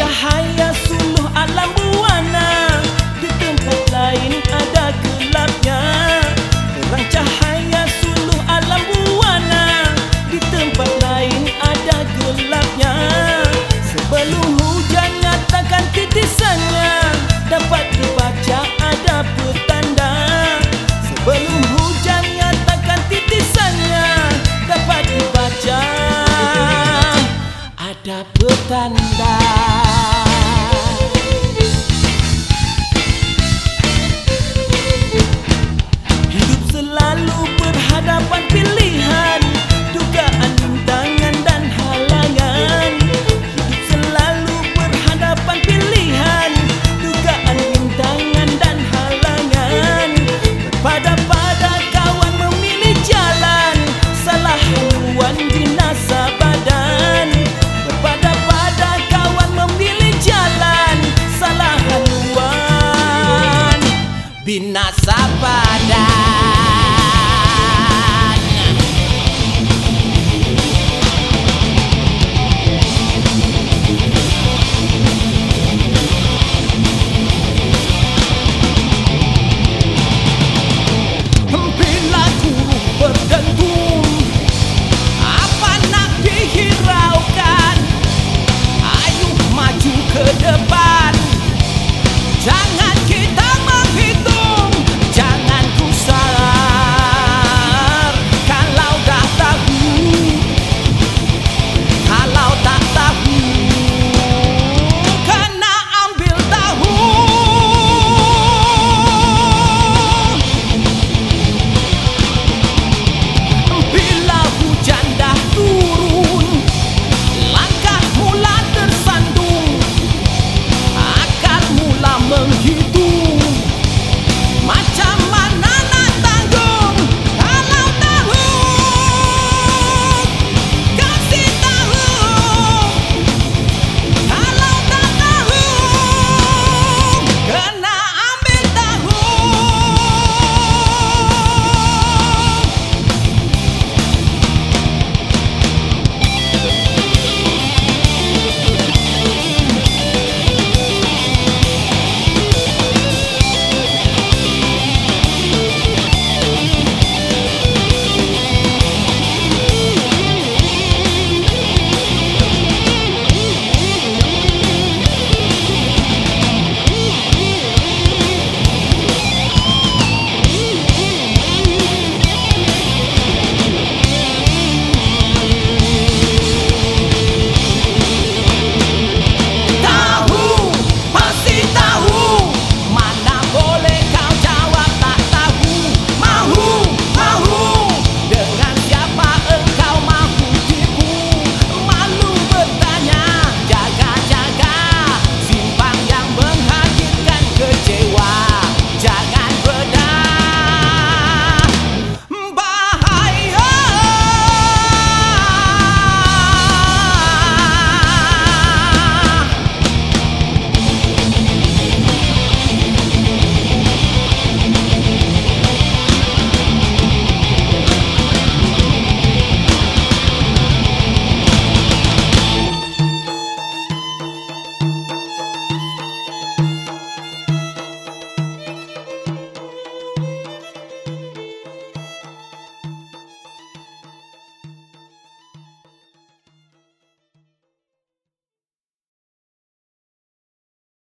cahaya suluh alam buana, di tempat lain ada gelapnya. Terang cahaya suluh alam buana, di tempat lain ada gelapnya. Sebelum hujan nyatakan titisannya, dapat dibaca ada petanda. Sebelum hujan nyatakan titisannya, dapat dibaca ada petanda. Hidup selalu berhadapan pilihan, dugaan, rintangan dan halangan. Hidup selalu berhadapan pilihan, dugaan, rintangan dan halangan. Berpada-pada kawan memilih jalan, salah haluan binasa badan. Berpada-pada kawan memilih jalan, salah haluan binasa